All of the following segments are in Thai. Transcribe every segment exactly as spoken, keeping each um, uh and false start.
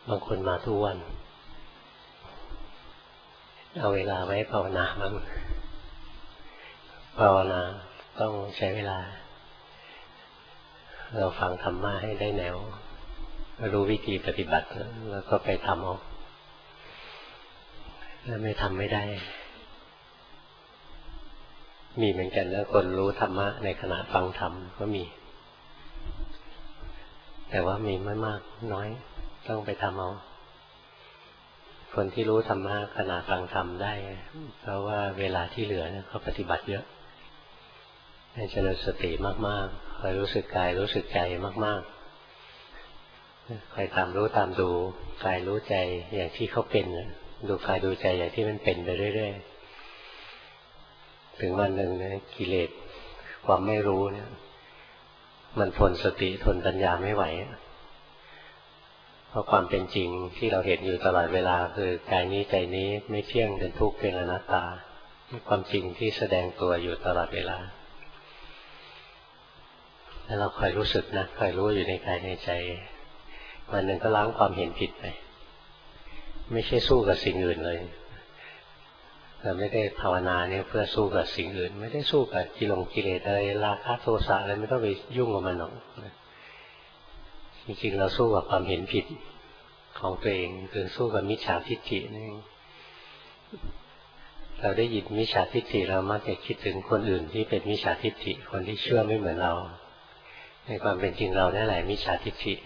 บางคนมาทุกวันเอาเวลาไว้ภาวนาบ้างภาวนาต้องใช้เวลาเราฟังธรรมะให้ได้แนวรู้วิธีปฏิบัติแล้วก็ไปทำเอาถ้าไม่ทำไม่ได้มีเหมือนกันแล้วคนรู้ธรรมะในขณะฟังธรรมก็มีแต่ว่ามีไม่มากน้อยต้องไปทำเอาคนที่รู้ธรรมะขณะฟังธรรมได้เพราะว่าเวลาที่เหลือเนี่ยเขาปฏิบัติเยอะให้เจริญสติมากๆคอยรู้สึกกายรู้สึกใจมากๆคอยตามรู้ตามดูกายรู้ใจอย่างที่เขาเป็นดูกายดูใจอย่างที่มันเป็นไปเรื่อยๆถึงวันหนึ่งนะกิเลสความไม่รู้เนี่ยมันทนสติทนปัญญาไม่ไหวเพราะความเป็นจริงที่เราเห็นอยู่ตลอดเวลาคือกายนี้ใจนี้ไม่เที่ยงเป็นทุกข์เป็นอนัตตาความจริงที่แสดงตัวอยู่ตลอดเวลาแล้วเราคอยรู้สึกนะคอยรู้อยู่ในกายในใจวันหนึ่งก็ล้างความเห็นผิดไปไม่ใช่สู้กับสิ่งอื่นเลยเราไม่ได้ภาวนาเนี่ยเพื่อสู้กับสิ่งอื่นไม่ได้สู้กับกิเลสกิเลสอะไรราคะโทสะอะไรไม่ต้องไปยุ่งกับมันหรอกจริงๆเราสู้กับความเห็นผิดของตัวเองคือสู้กับมิจฉาทิฏฐินี่เราได้ยินมิจฉาทิฏฐิเรามักจะคิดถึงคนอื่นที่เป็นมิจฉาทิฏฐิคนที่เชื่อไม่เหมือนเราในความเป็นจริงเรานั่นแหละมิจฉาทิฏฐิ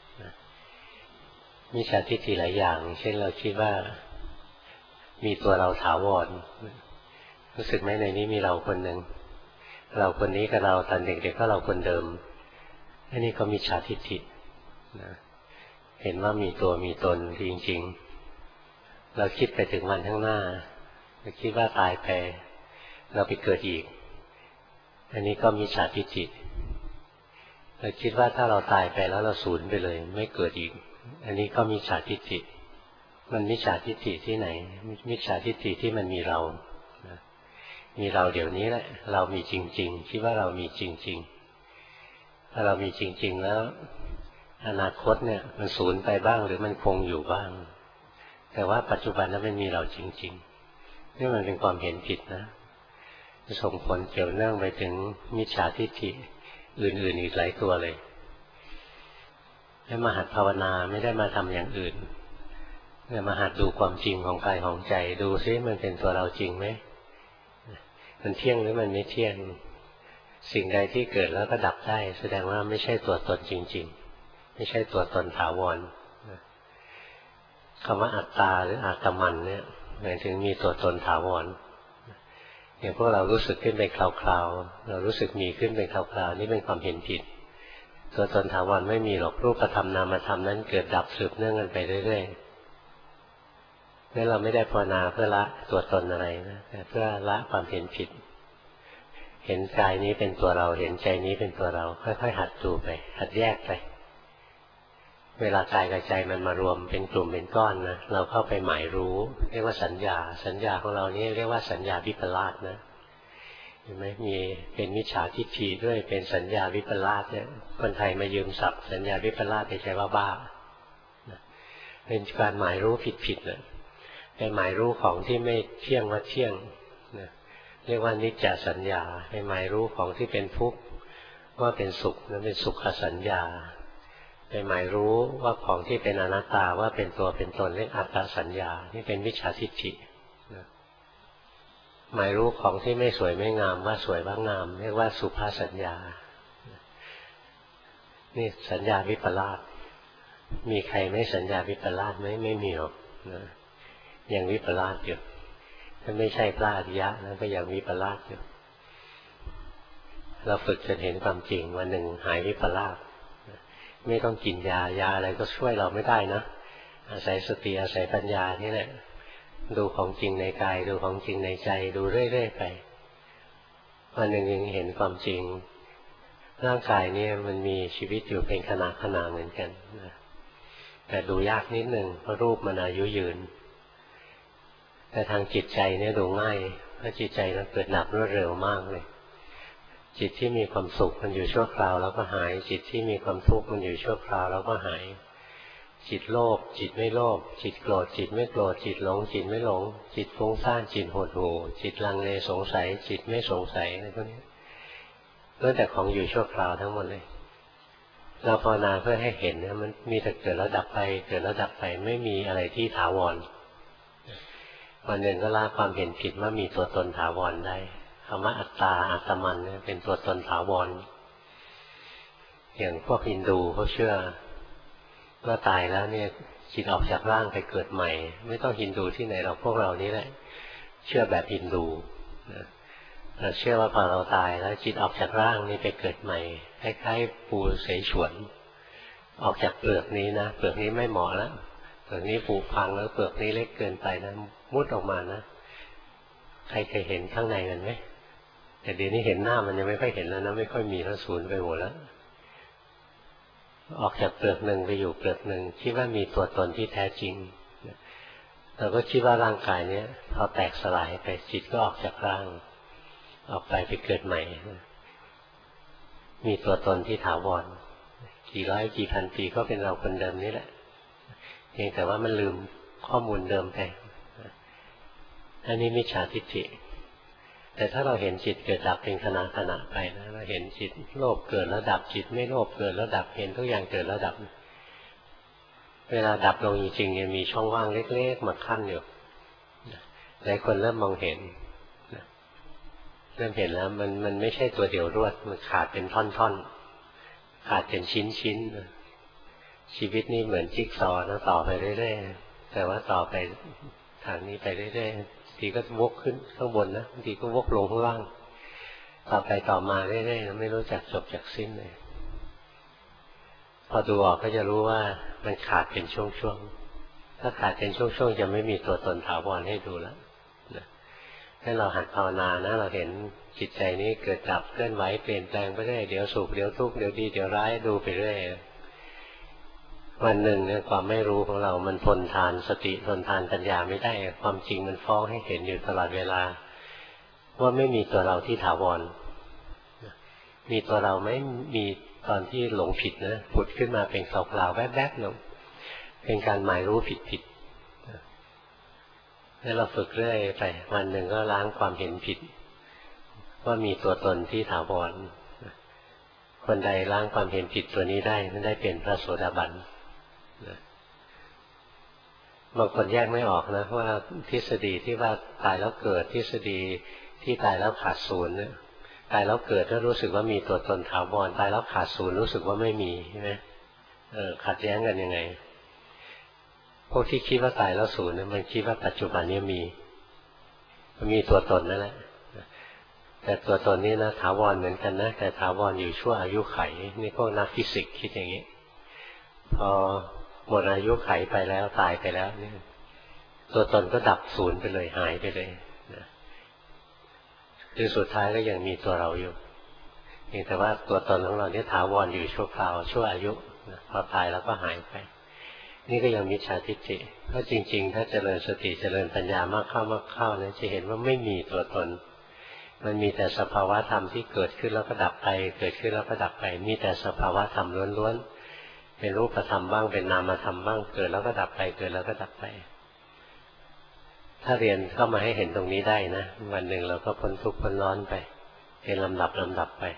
มิจฉาทิฏฐิหลายอย่างเช่นเราคิดว่ามีตัวเราถาวรรู้สึกไหมในนี้มีเราคนหนึ่งเราคนนี้กับเราตอนเด็กๆก็เราคนเดิมอันนี้ก็มิจฉาทิฏฐินะเห็นว่ามีตัวมีตนจริงๆเราคิดไปถึงวันข้างหน้าเราคิดว่าตายไปเราไปเกิดอีกอันนี้ก็มิจฉาทิฏฐิเราคิดว่าถ้าเราตายไปแล้วเราสูญไปเลยไม่เกิดอีกอันนี้ก็มิจฉาทิฏฐิมันมิจฉาทิฏฐิที่ไหนมิจฉาทิฏฐิที่มันมีเรานะมีเราเดี๋ยวนี้แหละเรามีจริงๆคิดว่าเรามีจริงๆถ้าเรามีจริงๆแล้วอนาคตเนี่ยมันสูญไปบ้างหรือมันคงอยู่บ้างแต่ว่าปัจจุบันนั้นมันมีเราจริงๆนี่มันเป็นความเห็นผิดนะส่งผลเกี่ยวเนื่องไปถึงมิจฉาทิฏฐิอื่นๆอีกหลายตัวเลยให้มาหัดภาวนาไม่ได้มาทำอย่างอื่นเนี่ยมาหัดดูความจริงของกายของใจดูซิมันเป็นตัวเราจริงไหมมันเที่ยงหรือมันไม่เที่ยงสิ่งใดที่เกิดแล้วก็ดับได้แสดงว่าไม่ใช่ตัวตนจริงๆไม่ใช่ตัวตนถาวรคำว่าอัตตาหรืออาตมันเนี่ยหมายถึงมีตัวตนถาวรอย่างพวกเรารู้สึกขึ้นไปคราวๆเรารู้สึกมีขึ้นไปคราวๆนี่เป็นความเห็นผิดตัวตนถาวรไม่มีหรอกรูปธรรมนามธรรมนั้นเกิดดับสืบเนื่องกันไปเรื่อยๆนี่เราไม่ได้ภาวนาเพื่อละตัวตนอะไรนะแต่เพื่อละความเห็นผิดเห็นกายนี้เป็นตัวเราเห็นใจนี้เป็นตัวเราค่อยๆหัดดูไปหัดแยกไปเวลากายกับใจมันมารวมเป็นกลุ่มเป็นก้อนนะเราเข้าไปหมายรู้เรียกว่าสัญญาสัญญาของเรานี่เรียกว่าสัญญาวิปลาสนะเห็นไหมมีเป็นมิจฉาทิฏฐิด้วยเป็นสัญญาวิปลาสเนี่ยคนไทยมายืมศัพท์สัญญาวิปลาสไปใช้ว่าบ้าเป็นการหมายรู้ผิดๆเลยไปหมายรู้ของที่ไม่เที่ยงว่าเที่ยงนะเรียกว่านิจจสัญญาไปหมายรู้ของที่เป็นทุกข์ว่าเป็นสุขนั้นเป็นสุขสัญญาไปหมายรู้ว่าของที่เป็นอนัตตาว่าเป็นตัวเป็นตนเรียกอัตตสัญญานี่เป็นมิจฉาทิฏฐินะหมายรู้ของที่ไม่สวยไม่งามว่าสวยว่างามเรียกว่าสุภาสัญญานี่สัญญาวิปลาสมีใครไม่สัญญาวิปลาสไหมไม่มีหรอกนะยังวิปลาสอยู่ถ้าไม่ใช่พระอริยะนะก็ยังวิปลาสอยู่เราฝึกจนเห็นความจริงวันหนึ่งหายวิปลาสไม่ต้องกินยายาอะไรก็ช่วยเราไม่ได้นะอาศัยสติอาศัยปัญญานี่แหละดูของจริงในกายดูของจริงในใจดูเรื่อยๆไปวันหนึ่งยังเห็นความจริงร่างกายเนี่ยมันมีชีวิตอยู่เป็นขณะขณะเหมือนกันนะแต่ดูยากนิดนึงเพราะรูปมันอายุยืนแต่ทางจิตใจเนี่ยดูง่ายเพราะจิตใจมันเกิดดับรวดเร็วมากเลยจิตที่มีความสุขมันอยู่ชั่วคราวแล้วก็หายจิตที่มีความทุกข์มันอยู่ชั่วคราวแล้วก็หายจิตโลภจิตไม่โลภจิตโกรธจิตไม่โกรธจิตหลงจิตไม่หลงจิตฟุ้งซ่านจิตหดหู่จิตลังเลสงสัยจิตไม่สงสัยอะไรพวกนี้ล้วนแต่ของอยู่ชั่วคราวทั้งหมดเลยเราภาวนาเพื่อให้เห็นนะมันมีแต่เกิดแล้วดับไปเกิดแล้วดับไปไม่มีอะไรที่ถาวรวันหนึ่งก็ละความเห็นผิดว่ามีตัวตนถาวรได้คำว่าอัตตาอัตมันเนี่ยเป็นตัวตนถาวรอย่างพวกฮินดูเขาเชื่อว่าตายแล้วเนี่ยจิตออกจากร่างไปเกิดใหม่ไม่ต้องฮินดูที่ไหนเราพวกเรานี้แหละเชื่อแบบฮินดูเราเชื่อว่าพอเราตายแล้วจิตออกจากร่างนี้ไปเกิดใหม่คล้ายๆปูเสฉวนออกจากเปลือกนี้นะเปลือกนี้ไม่เหมาะแล้วเปลือกนี้ผุพังแล้วเปลือกนี้เล็กเกินไปนะมุดออกมานะใครเคยเห็นข้างในมันไหมแต่เดี๋ยวนี้เห็นหน้ามันยังไม่ค่อยเห็นแล้วนะไม่ค่อยมีแล้วสูญไปหมดแล้วออกจากเปลือกหนึ่งไปอยู่เปลือกหนึ่งคิดว่ามีตัวตนที่แท้จริงเราก็คิดว่าร่างกายเนี้ยพอแตกสลายไปจิตก็ออกจากร่างออกไปไปเกิดใหม่มีตัวตนที่ถาวรกี่ร้อยกี่พันปีก็เป็นเราคนเดิมนี่แหละเพียงแต่ว่ามันลืมข้อมูลเดิมไปอันนี้มิจฉาทิฏฐิแต่ถ้าเราเห็นจิตเกิดดับเป็นขณะขณะไปนะเราเห็นจิตโลภเกิดแล้วดับจิตไม่โลภเกิดแล้วดับเห็นทุกอย่างเกิดแล้วดับเวลาดับลงจริงๆยังมีช่องว่างเล็กๆมาขั้นอยู่หลายคนเริ่มมองเห็นเริ่มเห็นแล้วมันมันไม่ใช่ตัวเดียวรวดมันขาดเป็นท่อนๆขาดเป็นชิ้นๆชีวิตนี้เหมือนจิ๊กซอว์นะต่อไปเรื่อยๆแต่ว่าต่อไปทางนี้ไปเรื่อยๆบางทีก็วกขึ้นข้างบนนะบางทีก็วกลงข้างล่างต่อไปต่อมาเรื่อยๆไม่รู้จักจบจักสิ้นเลยพอดูออกก็จะรู้ว่ามันขาดเป็นช่วงๆถ้าขาดเป็นช่วงๆจะไม่มีตัวตนถาวรให้ดูแล้วนะให้เราหัดภาวนานะเราเห็นจิตใจนี้เกิดดับเคลื่อนไหวเปลี่ยนแปลงไปเรื่อยเดี๋ยวสุขเดี๋ยวทุกข์เดี๋ยวดีเดี๋ยวร้ายดูไปเรื่อยวันหนึ่งเนี่ยความไม่รู้ของเรามันทนทานสติทนทานปัญญาไม่ได้ความจริงมันฟ้องให้เห็นอยู่ตลอดเวลาว่าไม่มีตัวเราที่ถาวรมีตัวเราไม่มีตอนที่หลงผิดนะผุดขึ้นมาเป็นเปล่าๆแวบๆหนึ่งเป็นการหมายรู้ผิดๆแล้วเราฝึกเรื่อยไปวันหนึ่งก็ล้างความเห็นผิดว่ามีตัวตนที่ถาวรคนใดล้างความเห็นผิดตัวนี้ได้นั่นได้เป็นพระโสดาบันบางคนแยกไม่ออกนะว่าทฤษฎีที่ว่าตายแล้วเกิดทฤษฎีที่ตายแล้วขาดศูนย์เนี่ยตายแล้วเกิดแล้วรู้สึกว่ามีตัวตนถาวรตายแล้วขาดศูนย์รู้สึกว่าไม่มีใช่ไหมเออขัดแย้งกันยังไงพวกที่คิดว่าตายแล้วศูนย์เนี่ยมันคิดว่าปัจจุบันนี้มีมันมีตัวตนนั่นแหละแต่ตัวตนนี้นะถาวรเหมือนกันนะแต่ถาวรอยู่ชั่วอายุไขนี่พวกนักฟิสิกส์คิดอย่างนี้พอหมดอายุไขไปแล้วตายไปแล้วนี่ตัวตนก็ดับศูนย์ไปเลยหายไปเลยนะคือสุดท้ายก็ยังมีตัวเราอยู่เพียงแต่ว่าตัวตนของเราเนี่ยถาวรอยู่ชั่วคราวชั่วอายุนะพอตายแล้วก็หายไปนี่ก็ยังมิจฉาทิฏฐิเพราะจริงๆถ้าเจริญสติเจริญปัญญามากเข้ามากเข้าเนี่ยจะเห็นว่าไม่มีตัวตนมันมีแต่สภาวะธรรมที่เกิดขึ้นแล้วก็ดับไปเกิดขึ้นแล้วก็ดับไปมีแต่สภาวะธรรมล้วนๆเป็นรูปธรรมบ้างเป็นนามธรรมบ้างเกิดแล้วก็ดับไปเกิดแล้วก็ดับไปถ้าเรียนเข้ามาให้เห็นตรงนี้ได้นะวันหนึ่งเราก็พ้นทุกข์พ้นร้อนไปเป็นลำดับลำดับไป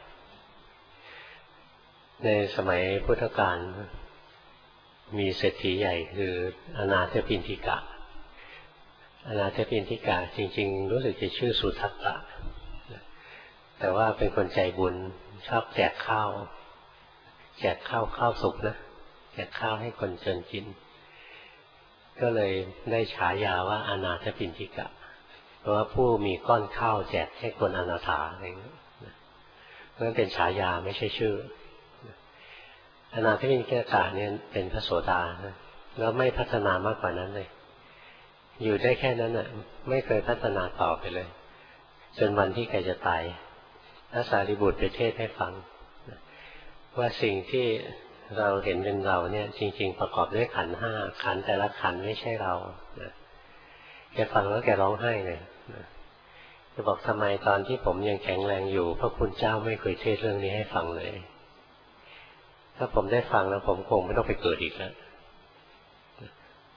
ในสมัยพุทธกาลมีเศรษฐีใหญ่คืออนาถปิณฑิกะอนาถปิณฑิกะจริงๆรู้สึกจะชื่อสุทัตตะแต่ว่าเป็นคนใจบุญชอบแจกข้าวแจกข้าวข้าวสุกนะแจกข้าวให้คนจนกินก็เลยได้ฉายาว่าอนาถปิณฑิกะเพราะว่าผู้มีก้อนข้าวแจกให้คนอนาถาอะไรอย่างนี้เพราะนั้นเป็นฉายาไม่ใช่ชื่ออนาถปิณฑิกะเนี่ยเป็นพระโสดานะแล้วไม่พัฒนามากกว่านั้นเลยอยู่ได้แค่นั้นน่ะไม่เคยพัฒนาต่อไปเลยจนวันที่แกจะตายพระสารีบุตรไปเทศให้ฟังว่าสิ่งที่เราเห็นเป็นเราเนี่ยจริงๆประกอบด้วยขันธ์ห้าขันธ์แต่ละขันธ์ไม่ใช่เราแกฟังแล้วแกร้องไห้เลยจะบอกทำไมตอนที่ผมยังแข็งแรงอยู่พระคุณเจ้าไม่เคยเทศเรื่องนี้ให้ฟังเลยถ้าผมได้ฟังแล้วผมคงไม่ต้องไปเกิดอีกแล้ว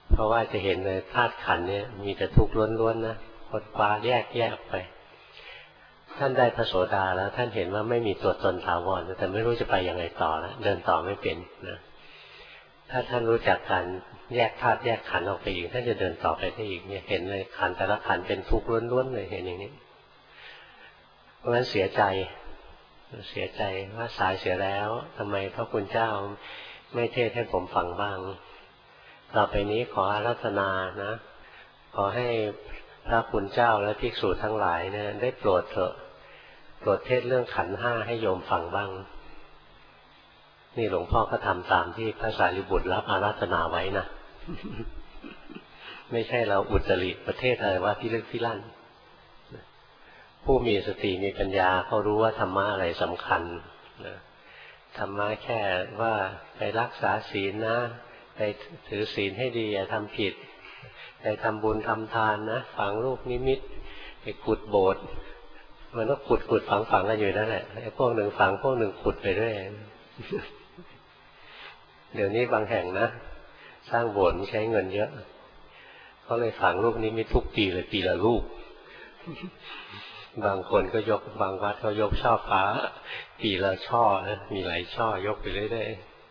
เพราะว่าจะเห็นเลยธาตุขันธ์เนี่ยมีแต่ทุกข์ล้วนๆนะค้นคว้าแยกแยกไปท่านได้พระโสดาแล้วท่านเห็นว่าไม่มีตัวตนถาวรแต่ไม่รู้จะไปยังไงต่อแล้วเดินต่อไม่เป็นนะถ้าท่านรู้จักการแยกธาตุแยกขันธ์ออกไปอีกท่านจะเดินต่อไปได้อีกเนี่ยเห็นเลยขันธ์แต่ละขันธ์เป็นทุกข์ล้วนๆเลยเห็นอย่างนี้เพราะฉะนั้นเสียใจเสียใจว่าสายเสียแล้วทำไมพระคุณเจ้าไม่เทศให้ผมฟังบ้างต่อไปนี้ขออาราธนานะขอให้พระคุณเจ้าและภิกษุทั้งหลายเนี่ยได้โปรดเถอะโปรดเทศเรื่องขันธ์ห้าให้โยมฟังบ้างนี่หลวงพ่อก็ทำตามที่พระสารีบุตรรับอาราธนาไว้นะ ไม่ใช่เราอุตริประเทศอะไรว่าพิลึกพิลั่นผู้มีสติมีปัญญาเขารู้ว่าธรรมะอะไรสำคัญนะธรรมะแค่ว่าไปรักษาศีลนะไปถือศีลให้ดีอย่าทำผิดไปทำบุญทำทานนะฝังลูกนิมิตไปขุดโบสถ์มันก็ขุดขุดฝังฝังกันอยู่นั่นแหละไอ้พวกหนึ่งฝังพวกหนึ่งขุดไปเรื่อยเดี๋ยวนี้บางแห่งนะสร้างโบสถ์ใช้เงินเยอะเขาเลยฝังลูกนิมิตทุกปีเลยปีละลูกบางคนก็ยกบางวัดก็ยกช่อฟ้าปีละช่อนะมีหลายช่อยกไปเรื่อย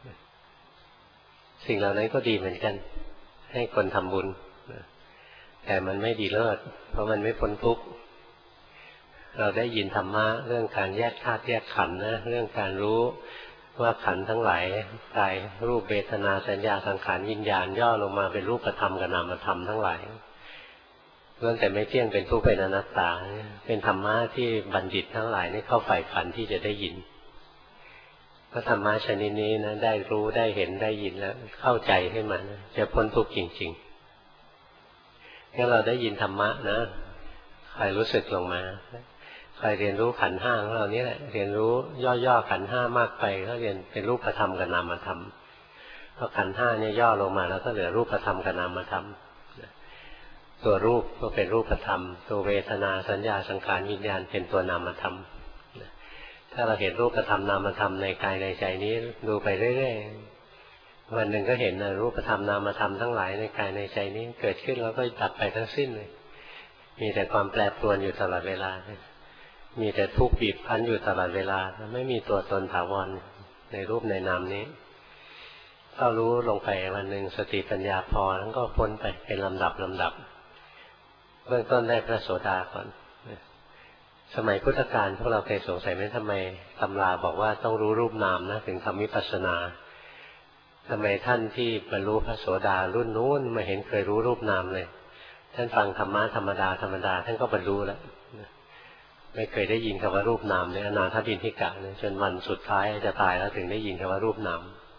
ๆสิ่งเหล่านั้นก็ดีเหมือนกันให้คนทำบุญแต่มันไม่ดีเลิศเพราะมันไม่พ้นทุกข์เราได้ยินธรรมะเรื่องการแยกธาตุแยกขันธ์นะเรื่องการรู้ว่าขันธ์ทั้งหลายกายรูปเวทนาสัญญาสังขารวิญญาณย่อลงมาเป็นรูปธรรมกับนามธรรมทั้งหลายล้วนแต่ไม่เที่ยงเป็นทุกข์เป็นอนัตตาเป็นธรรมะที่บัณฑิตทั้งหลายนี่เข้าใฝ่ฝันที่จะได้ยินพระธรรมะชนิดนี้นะได้รู้ได้เห็นได้ยินแล้วเข้าใจให้มันจะพ้นทุกข์จริงๆงั้นเราได้ยินธรรมะนะใครรู้สึกลงมาใครเรียนรู้ขันธ์ห้าของเรานี่แหละเรียนรู้ย่อๆขันธ์ห้ามากไปก็เรียนเป็นรูปธรรมกับนามธรรมพอขันธ์ห้าเนี่ยย่อลงมาแล้วก็เหลือรูปธรรมกับนามธรรมตัวรูปก็เป็นรูปธรรมตัวเวทนาสัญญาสังขารวิญญาณเป็นตัวนามธรรมถ้าเราเห็นรูปธรรมนามธรรมในกายในใจนี้ดูไปเรื่อยๆวันหนึ่งก็เห็นนะรูปธรรมนามธรรมทั้งหลายในกายในใจนี้เกิดขึ้นแล้วก็ดับไปทั้งสิ้นเลยมีแต่ความแปรปรวนอยู่ตลอดเวลามีแต่ทุกข์บีบคั้นอยู่ตลอดเวลาไม่มีตัวตนถาวรในรูปในนามนี้ถ้ารู้ลงไปวันหนึ่งสติปัญญาพอแล้วก็พ้นไปเป็นลำดับลำดับเบื้องต้นได้พระโสดาก่อนสมัยพุทธกาลพวกเราเคยสงสัยไหมทำไมตำราบอกว่าต้องรู้รูปนามนะถึงทำวิปัสสนาทำไมท่านที่บรรลุพระโสดารุ่นนู้นไม่เห็นเคยรู้รูปนามเลยท่านฟังธรรมะธรรมดาธรรมดาท่านก็บรรลุแล้วไม่เคยได้ยินคำว่ารูปนามในอนาถบิณฑิกะจนวันสุดท้ายจะตายแล้วถึงได้ยินคำว่ารูปนาม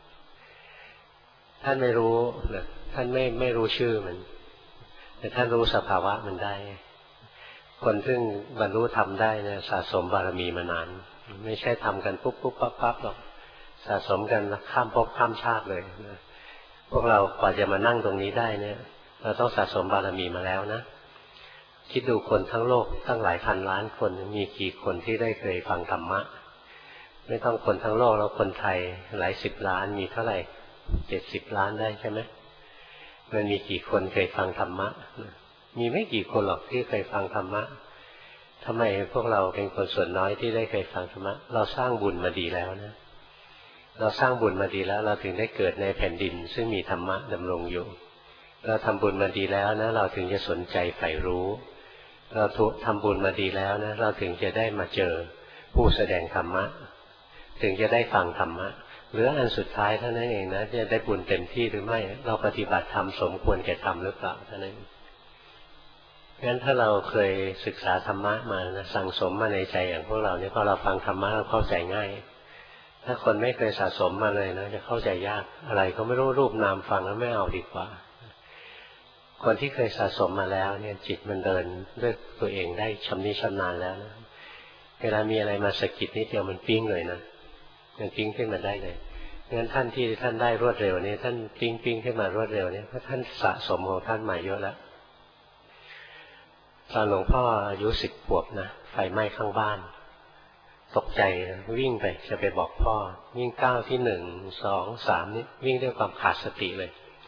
ท่านไม่รู้ท่านไม่ไม่รู้ชื่อมันแต่ท่านรู้สภาวะมันได้คนซึ่งบรรลุธรรมได้เนี่ยสะสมบารมีมานานไม่ใช่ทำกันปุ๊บปุ๊บปั๊บปั๊บหรอกสะสมกันข้ามภพข้ามชาติเลยนะพวกเรากว่าจะมานั่งตรงนี้ได้เนี่ยเราต้องสะสมบารมีมาแล้วนะคิดดูคนทั้งโลกตั้งหลายพันล้านคนมีกี่คนที่ได้เคยฟังธรรมะไม่ต้องคนทั้งโลกแล้วคนไทยหลายสิบล้านมีเท่าไหร่เจ็ดสิบล้านได้ใช่ไหมมันมีกี่คนเคยฟังธรรมะมีไม่กี่คนหรอกที่เคยฟังธรรมะทำไมพวกเราเป็นคนส่วนน้อยที่ได้เคยฟังธรรมะเราสร้างบุญมาดีแล้วนะเราสร้างบุญมาดีแล้วเราถึงได้เกิดในแผ่นดินซึ่งมีธรรมะดำรงอยู่เราทำบุญมาดีแล้วนะเราถึงจะสนใจใฝ่รู้เราทำบุญมาดีแล้วนะเราถึงจะได้มาเจอผู้แสดงธรรมะถึงจะได้ฟังธรรมะหรืออันสุดท้ายเท่านั้นเองนะจะได้บุญเต็มที่หรือไม่เราปฏิบัติธรรมสมควรแก่ธรรมหรือเปล่าเท่านั้นงั้นถ้าเราเคยศึกษาธรรมะมานะสั่งสมมาในใจอย่างพวกเราเนี่ยพอเราฟังธรรมะเราเข้าใจง่ายถ้าคนไม่เคยสะสมมาเลยนะจะเข้าใจยากอะไรก็ไม่รู้รูปนามฟังแล้วไม่เอาดีกว่าคนที่เคยสะสมมาแล้วเนี่ยจิตมันเดินด้วยตัวเองได้ชำนิชำนาญแล้วนะเวลามีอะไรมาสะกิดนิดเดียวมันปิ้งเลยนะมันปิ้งขึ้นมาได้เลยงั้นท่านที่ท่านได้รวดเร็วนี่ท่านปิ้งปิ้งขึ้นมารวดเร็วเนี่ยเพราะท่านสะสมของท่านมาเยอะแล้วตอนหลวงพ่ออายุสิบขวบนะไฟไหม้ข้างบ้านตกใจวิ่งไปจะไปบอกพ่อวิ่งก้าวที่หนึ่งสองสามนี่วิ่งด้วยความขาดสติเลย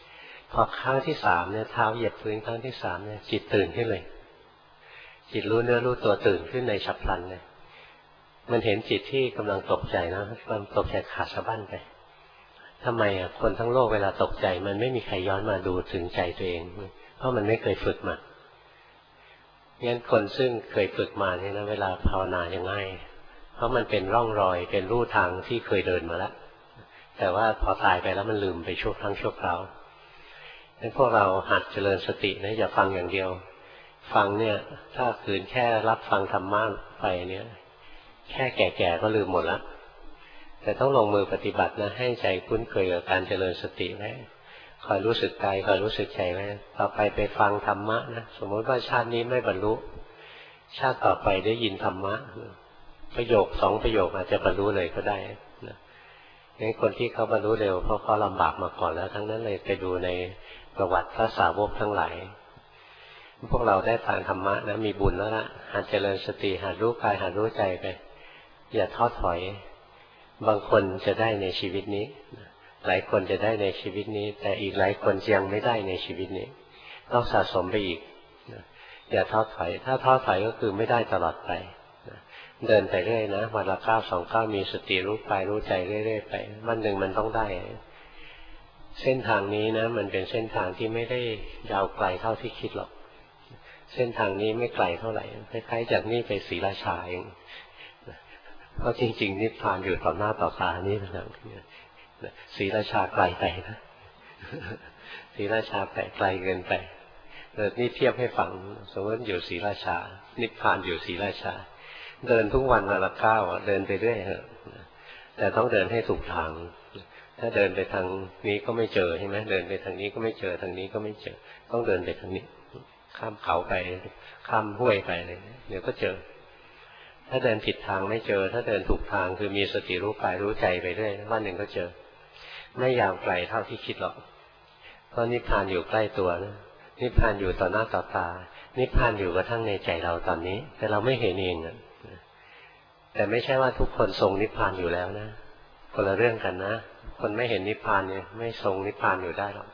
พอครั้งที่สามเนี่ยเท้าเหยียบพื้นครั้งที่สามเนี่ยจิตตื่นขึ้นเลยจิตรู้เนื้อรู้ตัวตื่นขึ้นในฉับพลันเลยมันเห็นจิตที่กำลังตกใจนะมันตกใจขาดสะบั้นไปทำไมอ่ะคนทั้งโลกเวลาตกใจมันไม่มีใครย้อนมาดูถึงใจตัวเองเพราะมันไม่เคยฝึกมางั้นคนซึ่งเคยฝึกมาเนี่ยนะเวลาภาวนาจะง่ายเพราะมันเป็นร่องรอยเป็นรูทางที่เคยเดินมาแล้วแต่ว่าพอตายไปแล้วมันลืมไปชั่วครั้งชั่วคราวงั้นพวกเราหัดเจริญสตินะอย่าฟังอย่างเดียวฟังเนี่ยถ้าคืนแค่รับฟังธรรมะไปเนี่ยแค่แก่ๆก็ลืมหมดแล้วแต่ต้องลงมือปฏิบัตินะให้ใจคุ้นเคยกับการเจริญสติไว้คอยรู้สึกกายคอยรู้สึกใจไว้ต่อไปไปฟังธรรมะนะสมมติว่าชาตินี้ไม่บรรลุชาติต่อไปได้ยินธรรมะประโยคสองประโยคอาจจะบรรลุเลยก็ได้นะงั้นคนที่เขาบรรลุเร็วเพราะเขาลำบากมาก่อนแล้วทั้งนั้นเลยไปดูในประวัติพระสาวกทั้งหลายพวกเราได้ฟังธรรมะนะมีบุญแล้วล่ะหัดเจริญสติหัดรู้กายหัดรู้ใจไปอย่าท้อถอยบางคนจะได้ในชีวิตนี้หลายคนจะได้ในชีวิตนี้แต่อีกหลายคนยังไม่ได้ในชีวิตนี้ต้องสะสมไปอีกอย่าท้อถอยถ้าท้อถอยก็คือไม่ได้ตลอดไปเดินไปเรื่อยนะวันละก้าวสองก้าวมีสติรู้กายรู้ใจเรื่อยๆไปวันหนึ่งมันต้องได้เส้นทางนี้นะมันเป็นเส้นทางที่ไม่ได้ยาวไกลเท่าที่คิดหรอกเส้นทางนี้ไม่ไกลเท่าไหร่คล้ายๆจากนี่ไปศรีราชาเองเพราะจริงๆนิพพานอยู่ต่อหน้าต่อตานี่นะศรีราชาไกลไปนะศรีราชาไปไกลเกินไปเออนี่เทียบให้ฟังสมมติอยู่ศรีราชานิพพานอยู่ศรีราชาเดินทุกวันวันละก้าวเดินไปเรื่อยเถอะแต่ต้องเดินให้ถูกทางถ้าเดินไปทางนี้ก็ไม่เจอใช่ไหมเดินไปทางนี้ก็ไม่เจอทางนี้ก็ไม่เจอต้องเดินไปทางนี้ข้ามเขาไปข้ามห้วยไปอะไรเดี๋ยวก็เจอถ้าเดินผิดทางไม่เจอถ้าเดินถูกทางคือมีสติรู้กายรู้ใจไปเรื่อยวันหนึ่งก็เจอไม่ยาวไกลเท่าที่คิดหรอกเพราะนิพพานอยู่ใกล้ตัวนะนิพพานอยู่ต่อหน้าต่อตานิพพานอยู่กระทั่งในใจเราตอนนี้แต่เราไม่เห็นเองนะแต่ไม่ใช่ว่าทุกคนทรงนิพพานอยู่แล้วนะคนละเรื่องกันนะคนไม่เห็นนิพพานเนี่ยไม่ทรงนิพพานอยู่ได้หรอก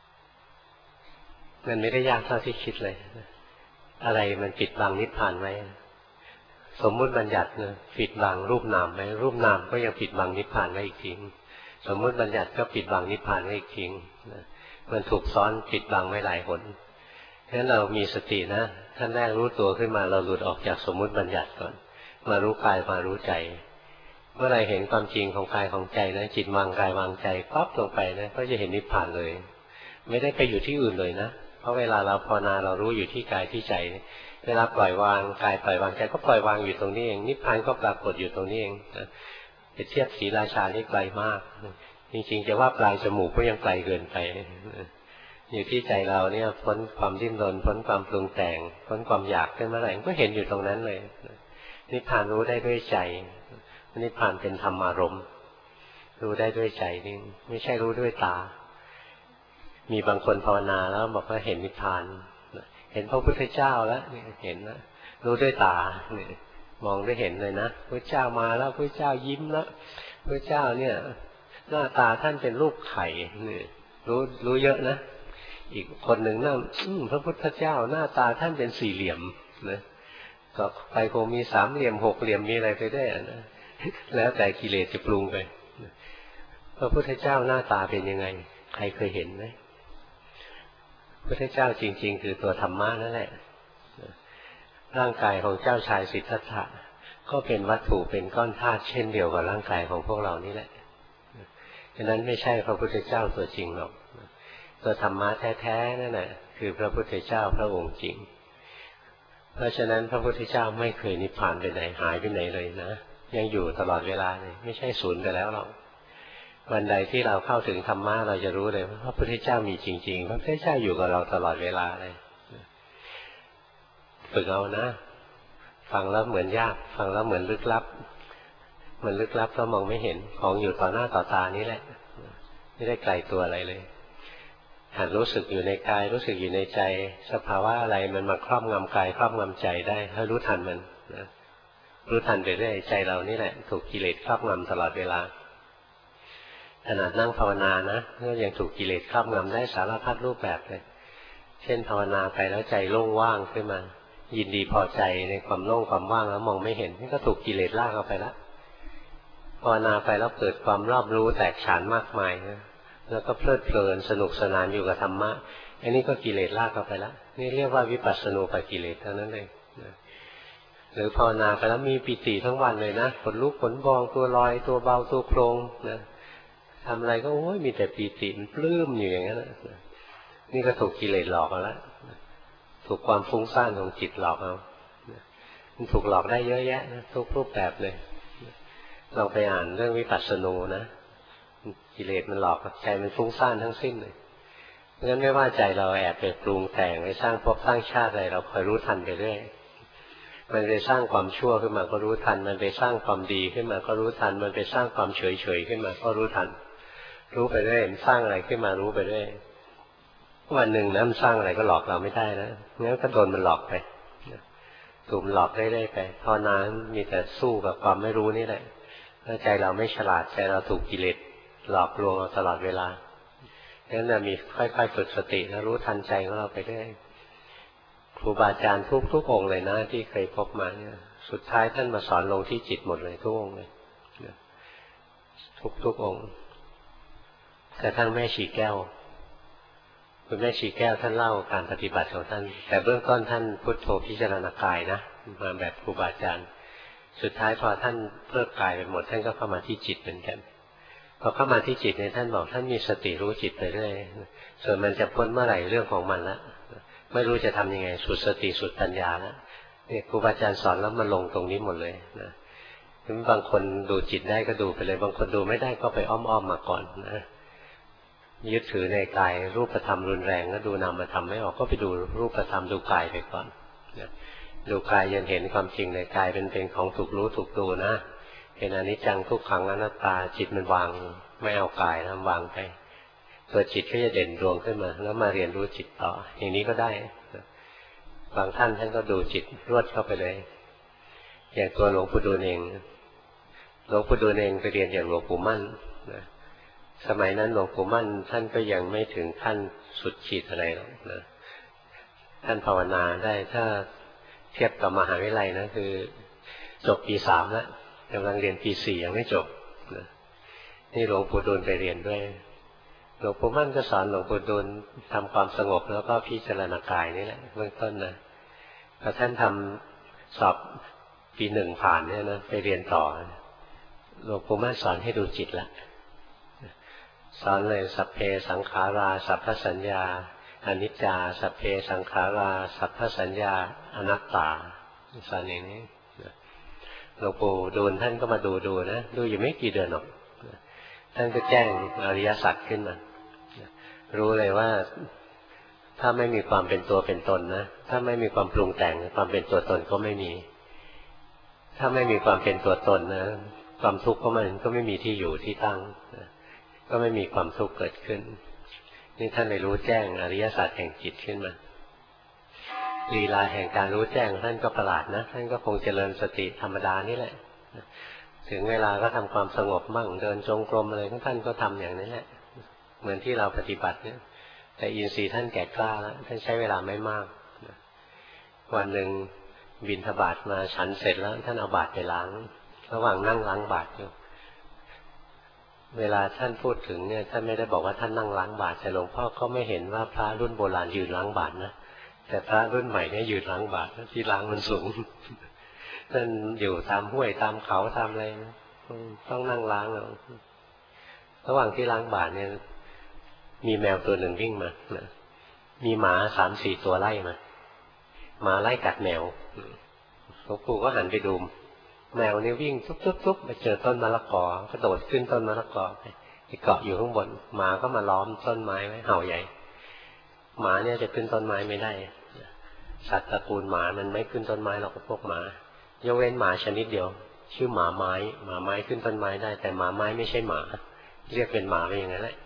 มันไม่ได้ยากเท่าที่คิดเลยอะไรมันปิดบังนิพพานไว้สมมุติบัญญัตินะปิดบังรูปนามไว้รูปนามก็ยังปิดบังนิพพานไว้อีกทีสมมุติบัญญัติก็ปิดบังนิพพานไว้อีกทีมันถูกซ้อนปิดบังไว้หลายหนฉะนั้นเรามีสตินะขั้นแรกรู้ตัวขึ้นมาเราหลุดออกจากสมมุติบัญญัติก่อนมารู้กายมารู้ใจเมื่อไรเห็นความจริงของกายของใจนะจิตวางกายวางใจปั๊บลงไปนะก็จะเห็นนิพพานเลยไม่ได้ไปอยู่ที่อื่นเลยนะเพราะเวลาเราภาวนาเรารู้อยู่ที่กายที่ใจเวลาปล่อยวางกายปล่อยวางใจก็ปล่อยวางอยู่ตรงนี้เองนิพพานก็ปรากฏอยู่ตรงนี้เองไปเทียบศรีราชานี่ไกลมากจริงๆจะว่าปลายจมูกก็ยังไกลเกินไปอยู่ที่ใจเราเนี่ยพ้นความดิ้นรนพ้นความปรุงแต่งพ้นความอยากขึ้นเมื่อไหร่ก็เห็นอยู่ตรงนั้นเลยนิพพานรู้ได้ด้วยใจนิพพานเป็นธรรมารมณ์รู้ได้ด้วยใจนี่ไม่ใช่รู้ด้วยตามีบางคนภาวนาแล้วบอกว่าเห็นนิพพานเห็นพระพุทธเจ้าแล้วเห็นนะรู้ด้วยตาเนี่ยมองได้เห็นเลยนะพระเจ้ามาแล้วพระเจ้ายิ้มแล้วพระเจ้าเนี่ยหน้าตาท่านเป็นรูปไข่นี่รู้รู้เยอะนะอีกคนหนึ่งนั่งพระพุทธเจ้าหน้าตาท่านเป็นสี่เหลี่ยมนะก็ไปคงมีสามเหลี่ยมหกเหลี่ยมมีอะไรไปได้นะแล้วแต่กิเลสจะปรุงไปพระพุทธเจ้าหน้าตาเป็นยังไงใครเคยเห็นไหมพระพุทธเจ้าจริงๆคือตัวธรรมะนั่นแหละร่างกายของเจ้าชายสิทธัตถะก็เป็นวัตถุเป็นก้อนธาตุเช่นเดียวกับร่างกายของพวกเรานี่แหละฉะนั้นไม่ใช่พระพุทธเจ้าตัวจริงหรอกตัวธรรมะแท้ๆนั่นแหละคือพระพุทธเจ้าพระองค์จริงเพราะฉะนั้นพระพุทธเจ้าไม่เคยนิพพานไปไหนหายไปไหนเลยนะยังอยู่ตลอดเวลาเลยไม่ใช่สูญไปแล้วหรอกวันใดที่เราเข้าถึงธรรมะเราจะรู้เลยว่าพระพุทธเจ้ามีจริงๆพระพุทธเจ้าอยู่กับเราตลอดเวลาเลยฝึกเอานะฟังแล้วเหมือนยากฟังแล้วเหมือนลึกลับมันลึกลับแล้วมองไม่เห็นของอยู่ต่อหน้าต่อตานี่แหละไม่ได้ไกลตัวอะไรเลยหัดรู้สึกอยู่ในกายรู้สึกอยู่ในใจสภาวะอะไรมันมาครอบงำกายครอบงำใจได้ให้รู้ทันมันนะรู้ทันไปเรื่อยใจเรานี่แหละถูกกิเลสครอบงำตลอดเวลาขนาดนั่งภาวนานะก็ยังถูกกิเลสครอบงำได้สารพัดรูปแบบเลยเช่นภาวนาไปแล้วใจโล่งว่างขึ้นมายินดีพอใจในความโล่งความว่างแล้วมองไม่เห็นนี่ก็ถูกกิเลสลากเอาไปแล้วภาวนาไปแล้วเกิดความรอบรู้แตกฉานมากมายนะแล้วก็เพลิดเพลินสนุกสนานอยู่กับธรรมะอันนี้ก็กิเลสลากเอาไปแล้วนี่เรียกว่าวิปัสสนูปกิเลสเท่านั้นเองหรือภาวนาไปแล้วมีปิติทั้งวันเลยนะขนลุกขนพองตัวลอยตัวเบาตัวโครงนะทำอะไรก็โอ้ยมีแต่ปิติมันปลื้มอยู่อย่างนั้นนะนี่ก็ถูกกิเลสหลอกเอาแล้วถูกความฟุ้งซ่านของจิตหลอกเอามันถูกหลอกได้เยอะแยะนะทุกรูปแบบเลยลองไปอ่านเรื่องวิปัสสนูนะกิเลสมันหลอกใจมันฟุ้งซ่านทั้งสิ้นเลยเพราะฉะนั้นไม่ว่าใจเราแอบไปปรุงแต่งไปสร้างภพสร้างชาติอะไรเราคอยรู้ทันไปเรื่อยมันไปสร้างความชั่วขึ้นมาก็รู้ทันมันไปสร้างความดีขึ้นมาก็รู้ทันมันไปสร้างความเฉยเฉยขึ้นมาก็รู้ทันรู้ไปเรื่อยมันสร้างอะไรขึ้นมารู้ไปเรื่อยวันหนึ่งนะมันสร้างอะไรก็หลอกเราไม่ได้นะงั้นก็โดนมันหลอกไปถูกมันหลอกได้ๆไปพอนานมีแต่สู้กับความไม่รู้นี่แหละถ้าใจเราไม่ฉลาดใจเราถูกกิเลสหลอกลวงเราตลอดเวลางั้นเรามีค่อยๆฝึกสติแล้วรู้ทันใจของเราไปเรื่อยครูบาอาจารย์ทุกทุกองค์เลยนะที่เคยพบมาเนี่ยสุดท้ายท่านมาสอนลงที่จิตหมดเลยทุกองค์เลยทุกทุกองค์กระทั่งแม่ชีแก้วคุณแม่ชีแก้วท่านเล่าการปฏิบัติของท่านแต่เบื้องต้นท่านพุทโธพิจารณากายนะมาแบบครูบาอาจารย์สุดท้ายพอท่านเพิกกายไปหมดท่านก็เข้ามาที่จิตเหมือนกันพอเข้ามาที่จิตเนี่ยท่านบอกท่านมีสติรู้จิตไปเรื่อยส่วนมันจะพ้นเมื่อไหร่เรื่องของมันละไม่รู้จะทำยังไงสุดสติสุดปัญญาแล้วเนี่ยครูบาอาจารย์สอนแล้วมาลงตรงนี้หมดเลยนะบางคนดูจิตได้ก็ดูไปเลยบางคนดูไม่ได้ก็ไปอ้อมๆมาก่อนนะยึดถือในกายรูปธรรมรุนแรงก็ดูนามธรรมไม่ออกก็ไปดูรูปธรรมดูกายไปก่อนนะดูกายยันเห็นความจริงในกายเป็นเป็นของถูกรู้ถูกดูนะเห็นอนิจจังทุกขังอนัตตาจิตมันวางไม่เอากายนะวางไปตัวจิตก็จะเด่นดวงขึ้นมาแล้วมาเรียนรู้จิตต่ออย่างนี้ก็ได้บางท่านท่านก็ดูจิตรวดเข้าไปเลยอย่างตัวหลวงปู่ดูลเองหลวงปู่ดูลเองไปเรียนอย่างหลวงปู่มั่นนะสมัยนั้นหลวงปู่มั่นท่านก็ยังไม่ถึงขั้นสุดขีดอะไรหรอกนะท่านภาวนาได้ถ้าเทียบกับมหาวิทยาลัยนะคือจบปีสามแล้วกำลังเรียนปีสี่ยังไม่จบนะนี่หลวงปู่ดูลไปเรียนด้วยหลวงปู่มั่นก็สอนหลวงปู่ดูลทำความสงบแล้วก็พิจารณากายนี่แหละเบื้องต้นนะพอท่านทำสอบปีหนึ่งผ่านเนี่ยนะไปเรียนต่อหลวงปู่มั่นสอนให้ดูจิตละสอนเลยสัพเพสังขาราสัพพสัญญาอนิจจาสัพเพสังขาราสัพพสัญญาอนัตตาสอนอย่างนี้หลวงปู่ดูลท่านก็มาดูดูนะดูอยู่ไม่กี่เดือนหรอกท่านก็แจ้งอริยสัจขึ้นมารู้เลยว่าถ้าไม่มีความเป็นตัวเป็นตนนะถ้าไม่มีความปรุงแต่งความเป็นตัวตนก็ไม่มีถ้าไม่มีความเป็นตัวตนนะความทุกข์ก็มันก็ไม่มีที่อยู่ที่ตั้งก็ไม่มีความทุกข์เกิดขึ้นนี่ท่านเลยรู้แจ้งอริยสัจแห่งจิตขึ้นมาลีลาแห่งการรู้แจ้งท่านก็ประหลาดนะท่านก็คงเจริญสติธรรมดานี่แหละถึงเวลาก็ทำความสงบมั่งเดินจงกรมอะไรท่านก็ทำอย่างนี้แหละเหมือนที่เราปฏิบัติเนี่ยแต่อินทรีย์ท่านแก่กล้าแล้วท่านใช้เวลาไม่มากวันหนึ่งบิณฑบาตมาฉันเสร็จแล้วท่านเอาบาตรไปล้างระหว่างนั่งล้างบาตรอยู่เวลาท่านพูดถึงเนี่ยท่านไม่ได้บอกว่าท่านนั่งล้างบาตรแต่หลวงพ่อก็ไม่เห็นว่าพระรุ่นโบราณยืนล้างบาตรนะแต่พระรุ่นใหม่เนี่ยยืนล้างบาตรที่ล้างมันสูงท่านอยู่ตามห้วยตามเขาตามอะไรนะต้องนั่งล้างเอาระหว่างที่ล้างบาตรเนี่ยมีแมวตัวหนึ่งวิ่งมานะมีหมาสามสี่ตัวไล่มาหมาไล่กัดแมวหลวงปู่ก็หันไปดูแมวนี่วิ่งทุบๆๆไปเจอต้นมะละกอกระโดดขึ้นต้นมะละกอไปเกาะอยู่ข้างบนหมาก็มาล้อมต้นไม้ไว้เห่าใหญ่หมาเนี่ยจะขึ้นต้นไม้ไม่ได้สัตว์ตระกูลหมามันไม่ขึ้นต้นไม้หรอกพวกหมายกเว้นหมาชนิดเดียวชื่อหมาไม้หมาไม้ขึ้นต้นไม้ได้แต่หมาไม้ไม่ใช่หมาเรียกเป็นหมาไปอย่างนั้นแหละ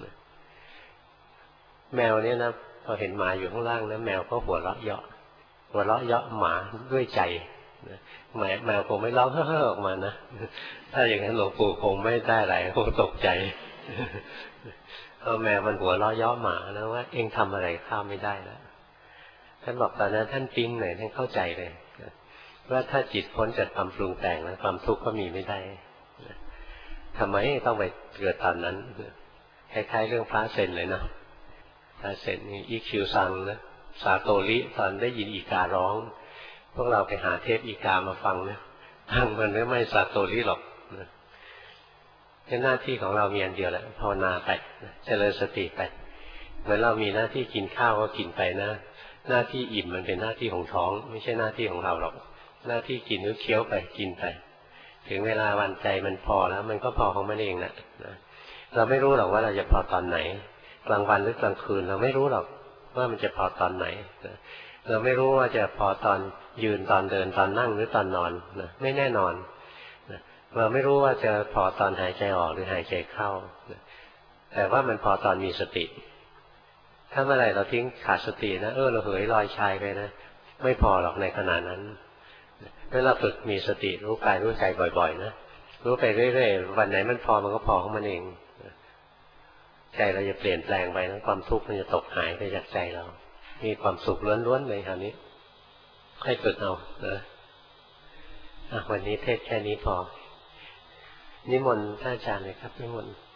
แมวเนี่ยนะพอเห็นหมาอยู่ข้างล่างนะแมวก็หัวเราะเยาะหัวเราะเยาะหมาด้วยใจแมวแมวคงไม่ร้องเฮ่อๆออกมานะถ้าอย่างนั้นหลวงปู่คงไม่ได้อะไรคงตกใจเออแมวมันหัวเราะย่อหมาแล้วว่าเอ็งทำอะไรข้าไม่ได้แล้วท่านบอกตอนนั้นท่านปิ๊งเลยท่านเข้าใจเลยว่าถ้าจิตพ้นจากความปรุงแต่งแล้วความทุกข์ก็มีไม่ได้ทำไมต้องไปเกิดตอนนั้นคล้ายๆเรื่องพระเซนเลยนะพระเซนนี่อีคิวซังนะซาโตริตอนได้ยินอีการ้องพวกเราไปหาเทปอีกามาฟังนะฟังมันไม่ซาโตริหรอกแค่หน้าที่ของเรามีอันเดียวแหละภาวนาไปเจริญสติไปเหมือนเรามีหน้าที่กินข้าวก็กินไปนะหน้าที่อิ่มมันเป็นหน้าที่ของท้องไม่ใช่หน้าที่ของเราหรอกหน้าที่กินก็เคี้ยวไปกินไปถึงเวลาวันใจมันพอแล้วมันก็พอของมันเองนะเราไม่รู้หรอกว่าเราจะพอตอนไหนกลางวันหรือกลางคืนเราไม่รู้หรอกว่ามันจะพอตอนไหนเราไม่รู้ว่าจะพอตอนยืนตอนเดินตอนนั่งหรือตอนนอนนะไม่แน่นอนเราไม่รู้ว่าจะพอตอนหายใจออกหรือหายใจเข้าแต่ว่ามันพอตอนมีสติถ้าเมื่อไหร่เราทิ้งขาดสตินะเออเราเหยลอยชายไปนะไม่พอหรอกในขณะนั้นเมื่อเราฝึกมีสติรู้กายรู้ใจบ่อยๆนะรู้ไปเรื่อยๆวันไหนมันพอมันก็พอของมันเองใจเราจะเปลี่ยนแปลงไปนะความทุกข์มันจะตกหายไปจากใจเรามีความสุขล้วนๆเลยคราวนี้ให้ฝึกเอานะวันนี้เทศแค่นี้พอนิมนต์ท่านอาจารย์เลยครับนิมนต์